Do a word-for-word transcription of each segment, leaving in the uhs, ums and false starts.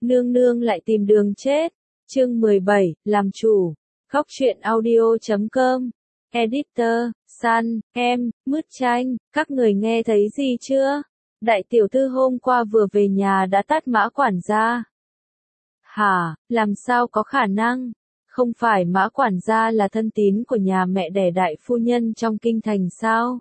Nương nương lại tìm đường chết. Chương mười bảy, làm chủ. Góc truyện audio chấm com. Editor, Sun, em, Mứt Chanh, các người nghe thấy gì chưa? Đại tiểu thư hôm qua vừa về nhà đã tát Mã quản gia. Hả, làm sao có khả năng? Không phải Mã quản gia là thân tín của nhà mẹ đẻ đại phu nhân trong kinh thành sao?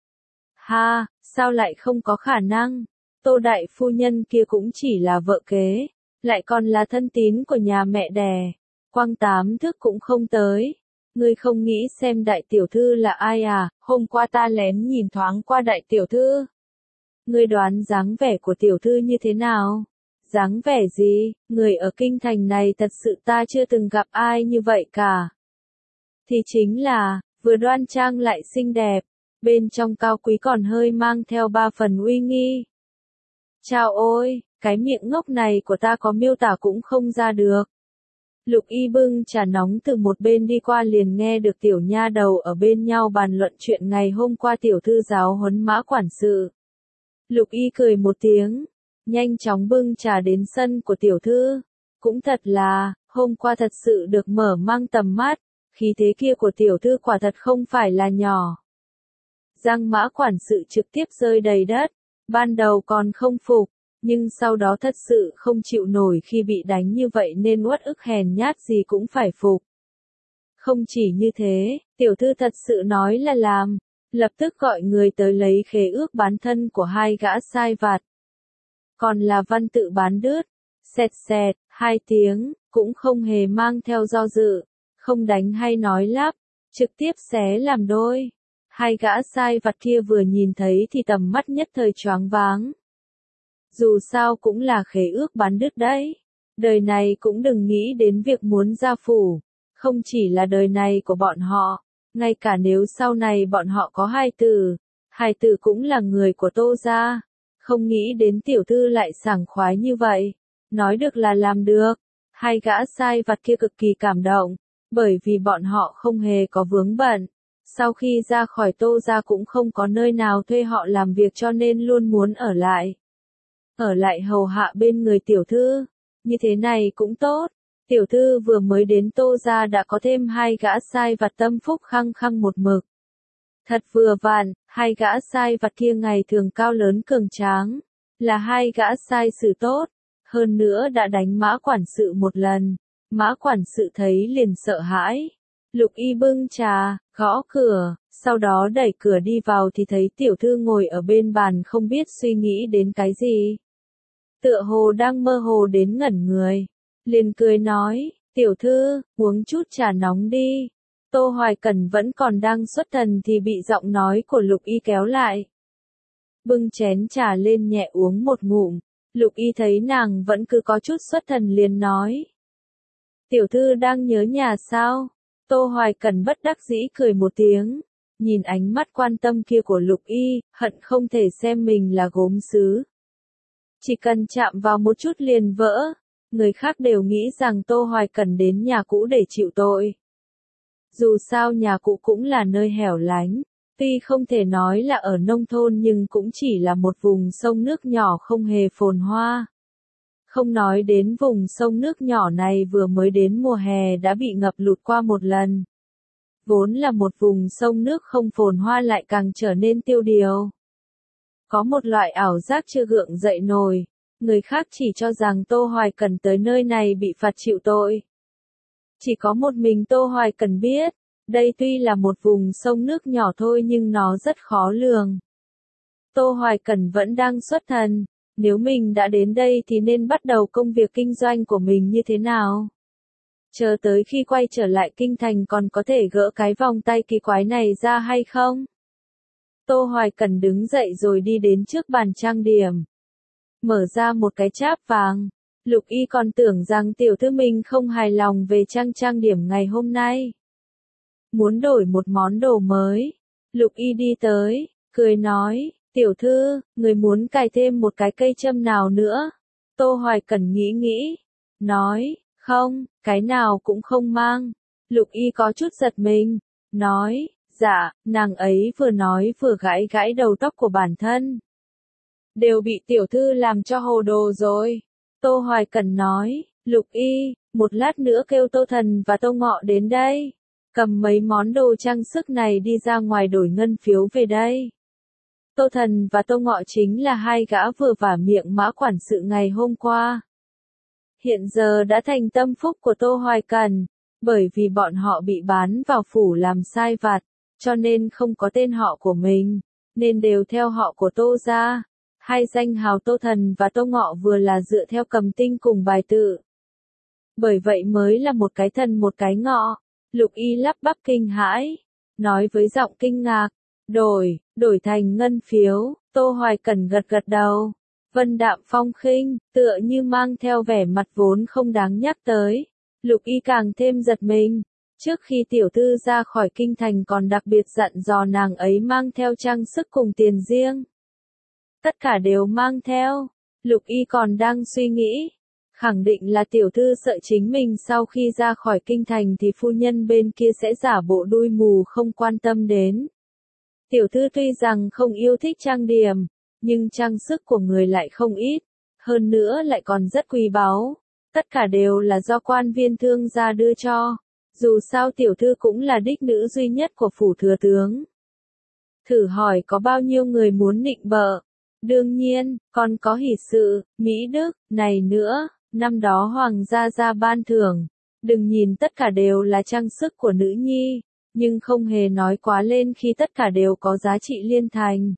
Ha, sao lại không có khả năng? Tô đại phu nhân kia cũng chỉ là vợ kế, lại còn là thân tín của nhà mẹ đẻ. Quang tám thức cũng không tới. Ngươi không nghĩ xem đại tiểu thư là ai à? Hôm qua ta lén nhìn thoáng qua đại tiểu thư. Ngươi đoán dáng vẻ của tiểu thư như thế nào? Dáng vẻ gì? Người ở kinh thành này thật sự ta chưa từng gặp ai như vậy cả. Thì chính là, vừa đoan trang lại xinh đẹp, bên trong cao quý còn hơi mang theo ba phần uy nghi. Chao ôi, cái miệng ngốc này của ta có miêu tả cũng không ra được. Lục Y bưng trà nóng từ một bên đi qua liền nghe được tiểu nha đầu ở bên nhau bàn luận chuyện ngày hôm qua tiểu thư giáo huấn Mã quản sự. Lục Y cười một tiếng, nhanh chóng bưng trà đến sân của tiểu thư. Cũng thật là, hôm qua thật sự được mở mang tầm mắt, khí thế kia của tiểu thư quả thật không phải là nhỏ. Răng Mã quản sự trực tiếp rơi đầy đất, ban đầu còn không phục, nhưng sau đó thật sự không chịu nổi khi bị đánh như vậy nên uất ức hèn nhát gì cũng phải phục. Không chỉ như thế, tiểu thư thật sự nói là làm, lập tức gọi người tới lấy khế ước bán thân của hai gã sai vặt. Còn là văn tự bán đứt, xẹt xẹt, hai tiếng, cũng không hề mang theo do dự, không đánh hay nói lắp, trực tiếp xé làm đôi. Hai gã sai vặt kia vừa nhìn thấy thì tầm mắt nhất thời choáng váng. Dù sao cũng là khế ước bán đứt đấy. Đời này cũng đừng nghĩ đến việc muốn gia phủ. Không chỉ là đời này của bọn họ, ngay cả nếu sau này bọn họ có hai tử, hai tử cũng là người của Tô gia. Không nghĩ đến tiểu thư lại sảng khoái như vậy. Nói được là làm được. Hai gã sai vặt kia cực kỳ cảm động, bởi vì bọn họ không hề có vướng bận. Sau khi ra khỏi Tô gia cũng không có nơi nào thuê họ làm việc cho nên luôn muốn ở lại. Ở lại hầu hạ bên người tiểu thư, như thế này cũng tốt. Tiểu thư vừa mới đến Tô gia đã có thêm hai gã sai vặt tâm phúc khăng khăng một mực. Thật vừa vặn, hai gã sai vặt kia ngày thường cao lớn cường tráng, là hai gã sai sự tốt, hơn nữa đã đánh Mã quản sự một lần. Mã quản sự thấy liền sợ hãi. Lục Y bưng trà, gõ cửa, sau đó đẩy cửa đi vào thì thấy tiểu thư ngồi ở bên bàn không biết suy nghĩ đến cái gì. Tựa hồ đang mơ hồ đến ngẩn người. Liền cười nói, tiểu thư, uống chút trà nóng đi. Tô Hoài Cẩn vẫn còn đang xuất thần thì bị giọng nói của Lục Y kéo lại. Bưng chén trà lên nhẹ uống một ngụm. Lục Y thấy nàng vẫn cứ có chút xuất thần liền nói. Tiểu thư đang nhớ nhà sao? Tô Hoài Cẩn bất đắc dĩ cười một tiếng. Nhìn ánh mắt quan tâm kia của Lục Y, hận không thể xem mình là gốm sứ. Chỉ cần chạm vào một chút liền vỡ. Người khác đều nghĩ rằng Tô Hoài Cẩn đến nhà cũ để chịu tội. Dù sao nhà cũ cũng là nơi hẻo lánh, tuy không thể nói là ở nông thôn nhưng cũng chỉ là một vùng sông nước nhỏ không hề phồn hoa. Không nói đến vùng sông nước nhỏ này vừa mới đến mùa hè đã bị ngập lụt qua một lần. Vốn là một vùng sông nước không phồn hoa lại càng trở nên tiêu điều. Có một loại ảo giác chưa gượng dậy nổi, người khác chỉ cho rằng Tô Hoài Cẩn tới nơi này bị phạt chịu tội. Chỉ có một mình Tô Hoài Cẩn biết, đây tuy là một vùng sông nước nhỏ thôi nhưng nó rất khó lường. Tô Hoài Cẩn vẫn đang xuất thần, nếu mình đã đến đây thì nên bắt đầu công việc kinh doanh của mình như thế nào? Chờ tới khi quay trở lại kinh thành còn có thể gỡ cái vòng tay kỳ quái này ra hay không? Tô Hoài Cẩn đứng dậy rồi đi đến trước bàn trang điểm. Mở ra một cái cháp vàng. Lục Y còn tưởng rằng tiểu thư mình không hài lòng về trang trang điểm ngày hôm nay. Muốn đổi một món đồ mới. Lục Y đi tới, cười nói, tiểu thư, người muốn cài thêm một cái cây châm nào nữa? Tô Hoài Cẩn nghĩ nghĩ, nói, không, cái nào cũng không mang. Lục Y có chút giật mình, nói, dạ, nàng ấy vừa nói vừa gãi gãi đầu tóc của bản thân. Đều bị tiểu thư làm cho hồ đồ rồi. Tô Hoài Cẩn nói, Lục Y, một lát nữa kêu Tô Thần và Tô Ngọ đến đây. Cầm mấy món đồ trang sức này đi ra ngoài đổi ngân phiếu về đây. Tô Thần và Tô Ngọ chính là hai gã vừa vả miệng Mã quản sự ngày hôm qua. Hiện giờ đã thành tâm phúc của Tô Hoài Cẩn, bởi vì bọn họ bị bán vào phủ làm sai vặt, cho nên không có tên họ của mình, nên đều theo họ của Tô gia. Hai danh hào Tô Thần và Tô Ngọ vừa là dựa theo cầm tinh cùng bài tự. Bởi vậy mới là một cái thần một cái ngọ. Lục Y lắp bắp kinh hãi, nói với giọng kinh ngạc, đổi, đổi thành ngân phiếu. Tô Hoài Cẩn gật gật đầu, vân đạm phong khinh, tựa như mang theo vẻ mặt vốn không đáng nhắc tới. Lục Y càng thêm giật mình, trước khi tiểu thư ra khỏi kinh thành còn đặc biệt dặn dò nàng ấy mang theo trang sức cùng tiền riêng. Tất cả đều mang theo. Lục Y còn đang suy nghĩ, khẳng định là tiểu thư sợ chính mình sau khi ra khỏi kinh thành thì phu nhân bên kia sẽ giả bộ đuôi mù không quan tâm đến. Tiểu thư tuy rằng không yêu thích trang điểm, nhưng trang sức của người lại không ít, hơn nữa lại còn rất quý báu. Tất cả đều là do quan viên thương gia đưa cho, dù sao tiểu thư cũng là đích nữ duy nhất của phủ thừa tướng. Thử hỏi có bao nhiêu người muốn nịnh bợ. Đương nhiên, còn có hỷ sự, Mỹ Đức, này nữa, năm đó hoàng gia ra ban thưởng. Đừng nhìn tất cả đều là trang sức của nữ nhi, nhưng không hề nói quá lên khi tất cả đều có giá trị liên thành.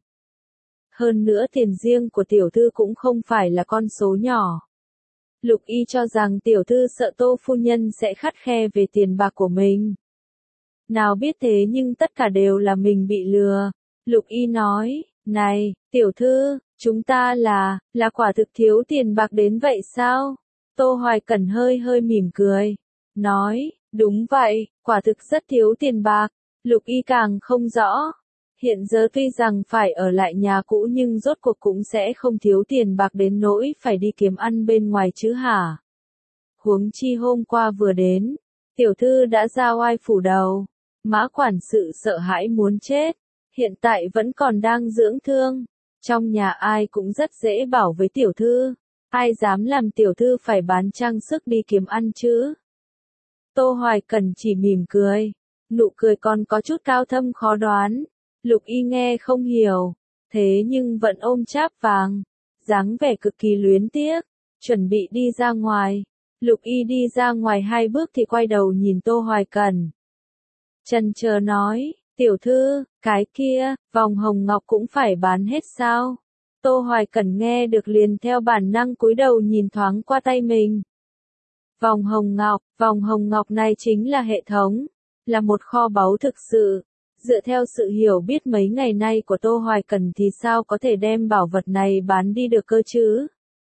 Hơn nữa tiền riêng của tiểu thư cũng không phải là con số nhỏ. Lục Y cho rằng tiểu thư sợ Tô phu nhân sẽ khắt khe về tiền bạc của mình. Nào biết thế nhưng tất cả đều là mình bị lừa. Lục Y nói, này, tiểu thư, chúng ta là, là quả thực thiếu tiền bạc đến vậy sao? Tô Hoài Cẩn hơi hơi mỉm cười, nói, đúng vậy, quả thực rất thiếu tiền bạc. Lục Y càng không rõ. Hiện giờ tuy rằng phải ở lại nhà cũ nhưng rốt cuộc cũng sẽ không thiếu tiền bạc đến nỗi phải đi kiếm ăn bên ngoài chứ hả? Huống chi hôm qua vừa đến, tiểu thư đã ra oai phủ đầu, Mã quản sự sợ hãi muốn chết, hiện tại vẫn còn đang dưỡng thương, trong nhà ai cũng rất dễ bảo với tiểu thư, ai dám làm tiểu thư phải bán trang sức đi kiếm ăn chứ? Tô Hoài Cẩn chỉ mỉm cười, nụ cười còn có chút cao thâm khó đoán. Lục Y nghe không hiểu, thế nhưng vẫn ôm cháp vàng, dáng vẻ cực kỳ luyến tiếc, chuẩn bị đi ra ngoài. Lục Y đi ra ngoài hai bước thì quay đầu nhìn Tô Hoài Cẩn. Chần chờ nói, tiểu thư, cái kia, vòng hồng ngọc cũng phải bán hết sao? Tô Hoài Cẩn nghe được liền theo bản năng cúi đầu nhìn thoáng qua tay mình. Vòng hồng ngọc, vòng hồng ngọc này chính là hệ thống, là một kho báu thực sự. Dựa theo sự hiểu biết mấy ngày nay của Tô Hoài Cẩn thì sao có thể đem bảo vật này bán đi được cơ chứ?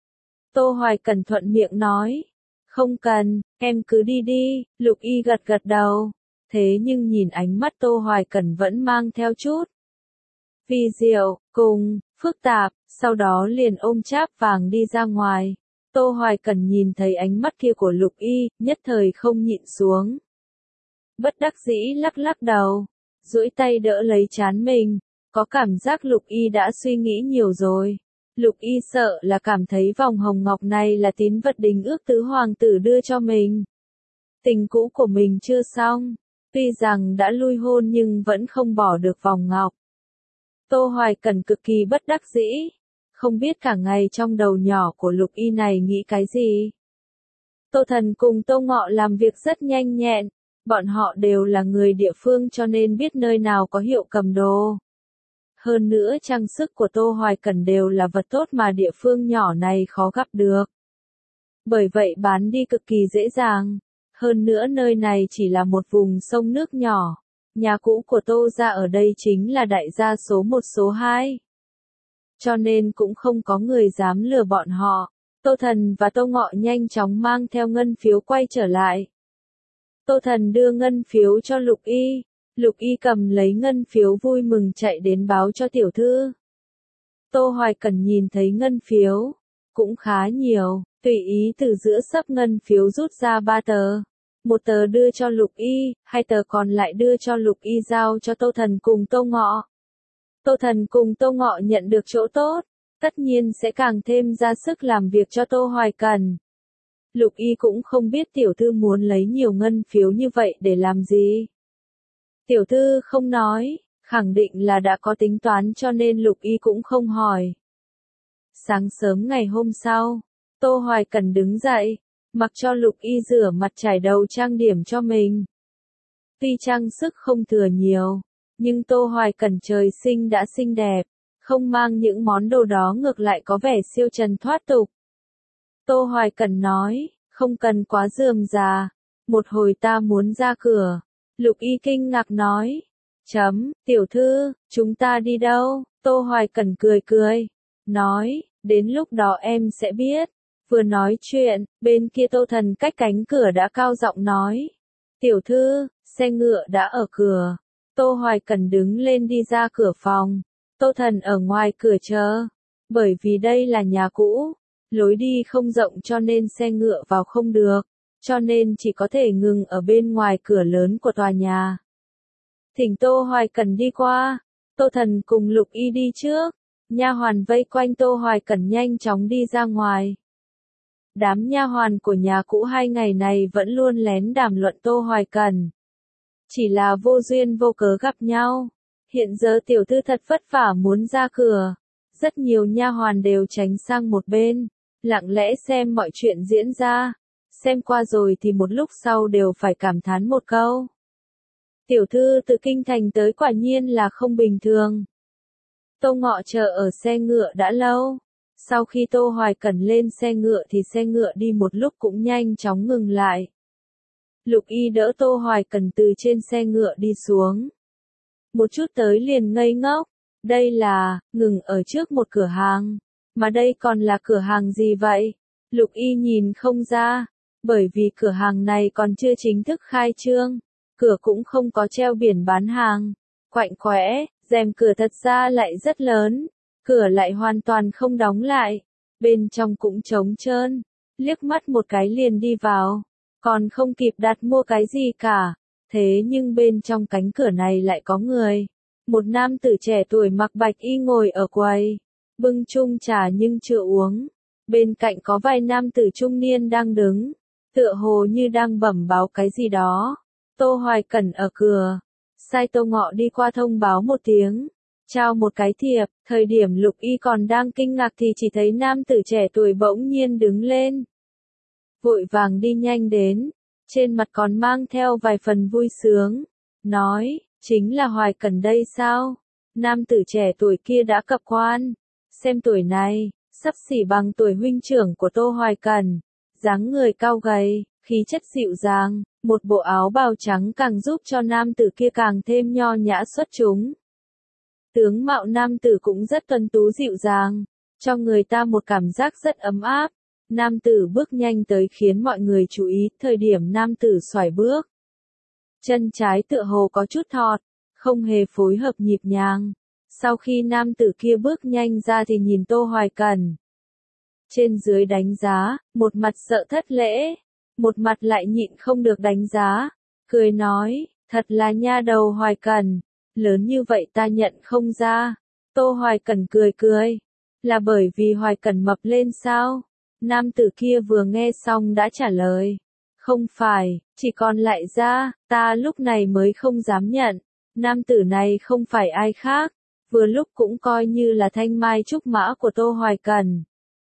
Tô Hoài Cẩn thuận miệng nói, không cần, em cứ đi đi. Lục Y gật gật đầu, thế nhưng nhìn ánh mắt Tô Hoài Cẩn vẫn mang theo chút vì diệu, cùng, phức tạp, sau đó liền ôm cháp vàng đi ra ngoài. Tô Hoài Cẩn nhìn thấy ánh mắt kia của Lục Y, nhất thời không nhịn xuống. Bất đắc dĩ lắc lắc đầu, duỗi tay đỡ lấy trán mình, có cảm giác Lục Y đã suy nghĩ nhiều rồi. Lục Y sợ là cảm thấy vòng hồng ngọc này là tín vật đính ước tứ hoàng tử đưa cho mình. Tình cũ của mình chưa xong, tuy rằng đã lui hôn nhưng vẫn không bỏ được vòng ngọc. Tô Hoài Cẩn cực kỳ bất đắc dĩ, không biết cả ngày trong đầu nhỏ của Lục Y này nghĩ cái gì. Tô Thần cùng Tô Ngọ làm việc rất nhanh nhẹn. Bọn họ đều là người địa phương cho nên biết nơi nào có hiệu cầm đồ. Hơn nữa trang sức của Tô Hoài Cẩn đều là vật tốt mà địa phương nhỏ này khó gặp được. Bởi vậy bán đi cực kỳ dễ dàng. Hơn nữa nơi này chỉ là một vùng sông nước nhỏ. Nhà cũ của Tô gia ở đây chính là đại gia số một số hai. Cho nên cũng không có người dám lừa bọn họ. Tô Thần và Tô Ngọ nhanh chóng mang theo ngân phiếu quay trở lại. Tô Thần đưa ngân phiếu cho Lục Y, Lục Y cầm lấy ngân phiếu vui mừng chạy đến báo cho tiểu thư. Tô Hoài Cẩn nhìn thấy ngân phiếu, cũng khá nhiều, tùy ý từ giữa sấp ngân phiếu rút ra ba tờ. Một tờ đưa cho Lục Y, hai tờ còn lại đưa cho Lục Y giao cho Tô Thần cùng Tô Ngọ. Tô Thần cùng Tô Ngọ nhận được chỗ tốt, tất nhiên sẽ càng thêm ra sức làm việc cho Tô Hoài Cần. Lục Y cũng không biết tiểu thư muốn lấy nhiều ngân phiếu như vậy để làm gì. Tiểu thư không nói, khẳng định là đã có tính toán cho nên Lục Y cũng không hỏi. Sáng sớm ngày hôm sau, Tô Hoài Cần đứng dậy, mặc cho Lục Y rửa mặt trải đầu trang điểm cho mình. Tuy trang sức không thừa nhiều, nhưng Tô Hoài Cần trời sinh đã xinh đẹp, không mang những món đồ đó ngược lại có vẻ siêu trần thoát tục. Tô Hoài Cần nói, không cần quá rườm rà, một hồi ta muốn ra cửa. Lục Y kinh ngạc nói, chấm, tiểu thư, chúng ta đi đâu? Tô Hoài Cần cười cười, nói, đến lúc đó em sẽ biết. Vừa nói chuyện, bên kia Tô Thần cách cánh cửa đã cao giọng nói, tiểu thư, xe ngựa đã ở cửa. Tô Hoài Cần đứng lên đi ra cửa phòng, Tô Thần ở ngoài cửa chờ, bởi vì đây là nhà cũ, lối đi không rộng cho nên xe ngựa vào không được, cho nên chỉ có thể ngừng ở bên ngoài cửa lớn của tòa nhà. Thỉnh Tô Hoài Cần đi qua, Tô Thần cùng Lục Y đi trước, nha hoàn vây quanh Tô Hoài Cần nhanh chóng đi ra ngoài. Đám nha hoàn của nhà cũ hai ngày này vẫn luôn lén đàm luận Tô Hoài Cần. Chỉ là vô duyên vô cớ gặp nhau. Hiện giờ tiểu thư thật vất vả muốn ra cửa. Rất nhiều nha hoàn đều tránh sang một bên, lặng lẽ xem mọi chuyện diễn ra. Xem qua rồi thì một lúc sau đều phải cảm thán một câu. Tiểu thư từ kinh thành tới quả nhiên là không bình thường. Tô Ngọ chờ ở xe ngựa đã lâu. Sau khi Tô Hoài Cần lên xe ngựa thì xe ngựa đi một lúc cũng nhanh chóng ngừng lại. Lục Y đỡ Tô Hoài Cần từ trên xe ngựa đi xuống. Một chút tới liền ngây ngốc. Đây là, ngừng ở trước một cửa hàng. Mà đây còn là cửa hàng gì vậy? Lục Y nhìn không ra. Bởi vì cửa hàng này còn chưa chính thức khai trương. Cửa cũng không có treo biển bán hàng. Quạnh quẽ, rèm cửa thật ra lại rất lớn. Cửa lại hoàn toàn không đóng lại. Bên trong cũng trống trơn. Liếc mắt một cái liền đi vào. Còn không kịp đặt mua cái gì cả. Thế nhưng bên trong cánh cửa này lại có người. Một nam tử trẻ tuổi mặc bạch y ngồi ở quầy. Bưng chung trà nhưng chưa uống. Bên cạnh có vài nam tử trung niên đang đứng. Tựa hồ như đang bẩm báo cái gì đó. Tô Hoài Cần ở cửa. Sai Tô Ngọ đi qua thông báo một tiếng. Trao một cái thiệp, thời điểm Lục Y còn đang kinh ngạc thì chỉ thấy nam tử trẻ tuổi bỗng nhiên đứng lên. Vội vàng đi nhanh đến, trên mặt còn mang theo vài phần vui sướng. Nói, chính là Hoài Cần đây sao? Nam tử trẻ tuổi kia đã cập quan. Xem tuổi này, sắp xỉ bằng tuổi huynh trưởng của Tô Hoài Cần. Dáng người cao gầy, khí chất dịu dàng, một bộ áo bào trắng càng giúp cho nam tử kia càng thêm nho nhã xuất chúng. Tướng mạo nam tử cũng rất tuấn tú dịu dàng, cho người ta một cảm giác rất ấm áp. Nam tử bước nhanh tới khiến mọi người chú ý, thời điểm nam tử xoài bước. Chân trái tựa hồ có chút thọt, không hề phối hợp nhịp nhàng. Sau khi nam tử kia bước nhanh ra thì nhìn Tô Hoài Cần. Trên dưới đánh giá, một mặt sợ thất lễ, một mặt lại nhịn không được đánh giá. Cười nói, thật là nha đầu Hoài Cần. Lớn như vậy ta nhận không ra. Tô Hoài Cần cười cười. Là bởi vì Hoài Cần mập lên sao? Nam tử kia vừa nghe xong đã trả lời. Không phải, chỉ còn lại da, ta lúc này mới không dám nhận. Nam tử này không phải ai khác. Vừa lúc cũng coi như là thanh mai trúc mã của Tô Hoài Cần.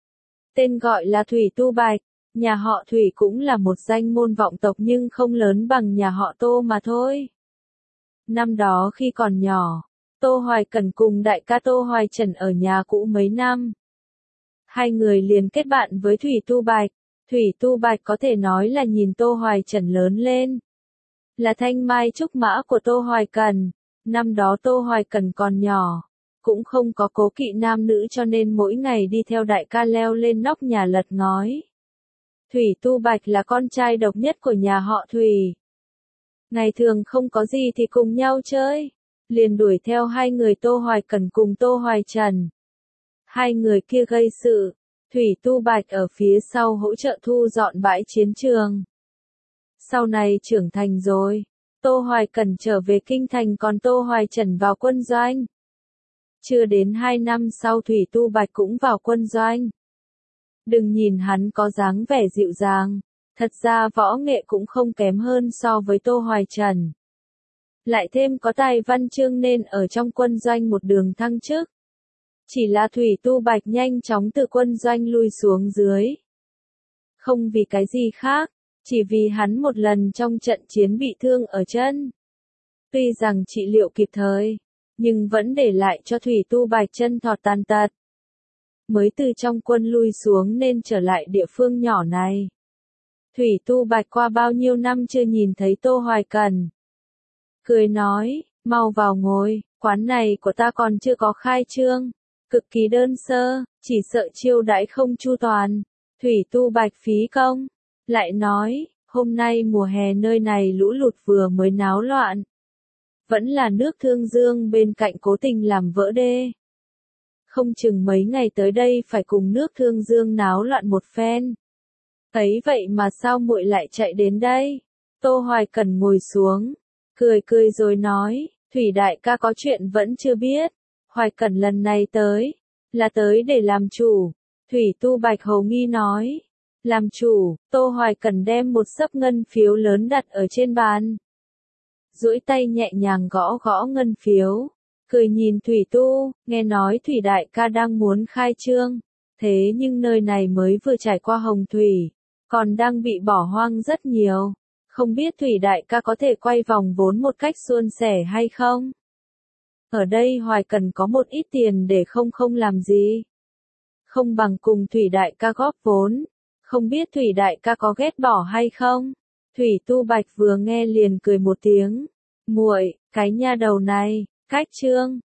Tên gọi là Thủy Tu Bạch. Nhà họ Thủy cũng là một danh môn vọng tộc nhưng không lớn bằng nhà họ Tô mà thôi. Năm đó khi còn nhỏ, Tô Hoài Cần cùng đại ca Tô Hoài Trần ở nhà cũ mấy năm. Hai người liền kết bạn với Thủy Tu Bạch. Thủy Tu Bạch có thể nói là nhìn Tô Hoài Trần lớn lên. Là thanh mai trúc mã của Tô Hoài Cần. Năm đó Tô Hoài Cần còn nhỏ. Cũng không có cố kỵ nam nữ cho nên mỗi ngày đi theo đại ca leo lên nóc nhà lật ngói. Thủy Tu Bạch là con trai độc nhất của nhà họ Thủy. Ngày thường không có gì thì cùng nhau chơi. Liền đuổi theo hai người Tô Hoài Cần cùng Tô Hoài Trần. Hai người kia gây sự. Thủy Tu Bạch ở phía sau hỗ trợ thu dọn bãi chiến trường. Sau này trưởng thành rồi. Tô Hoài Cần trở về kinh thành còn Tô Hoài Trần vào quân doanh. Chưa đến hai năm sau Thủy Tu Bạch cũng vào quân doanh. Đừng nhìn hắn có dáng vẻ dịu dàng, thật ra võ nghệ cũng không kém hơn so với Tô Hoài Trần. Lại thêm có tài văn chương nên ở trong quân doanh một đường thăng chức. Chỉ là Thủy Tu Bạch nhanh chóng từ quân doanh lui xuống dưới. Không vì cái gì khác, chỉ vì hắn một lần trong trận chiến bị thương ở chân. Tuy rằng trị liệu kịp thời, nhưng vẫn để lại cho Thủy Tu Bạch chân thọt tàn tật. Mới từ trong quân lui xuống nên trở lại địa phương nhỏ này. Thủy Tu Bạch qua bao nhiêu năm chưa nhìn thấy Tô Hoài Cần. Cười nói, mau vào ngồi, quán này của ta còn chưa có khai trương, cực kỳ đơn sơ, chỉ sợ chiêu đãi không chu toàn. Thủy Tu Bạch phí công, lại nói, hôm nay mùa hè nơi này lũ lụt vừa mới náo loạn. Vẫn là nước Thương Dương bên cạnh cố tình làm vỡ đê. Không chừng mấy ngày tới đây phải cùng nước Thương Dương náo loạn một phen. Ấy vậy mà sao muội lại chạy đến đây? Tô Hoài Cần ngồi xuống, cười cười rồi nói, Thủy đại ca có chuyện vẫn chưa biết. Hoài Cần lần này tới, là tới để làm chủ. Thủy Tu Bạch hầu nghi nói, làm chủ. Tô Hoài Cần đem một xấp ngân phiếu lớn đặt ở trên bàn. Duỗi tay nhẹ nhàng gõ gõ ngân phiếu, cười nhìn Thủy Tu, nghe nói Thủy đại ca đang muốn khai trương, thế nhưng nơi này mới vừa trải qua hồng thủy, còn đang bị bỏ hoang rất nhiều, không biết Thủy đại ca có thể quay vòng vốn một cách suôn sẻ hay không? Ở đây Hoài Cần có một ít tiền để không không làm gì, không bằng cùng Thủy đại ca góp vốn, không biết Thủy đại ca có ghét bỏ hay không? Thủy Tu Bạch vừa nghe liền cười một tiếng, muội, cái nha đầu này, cách trương,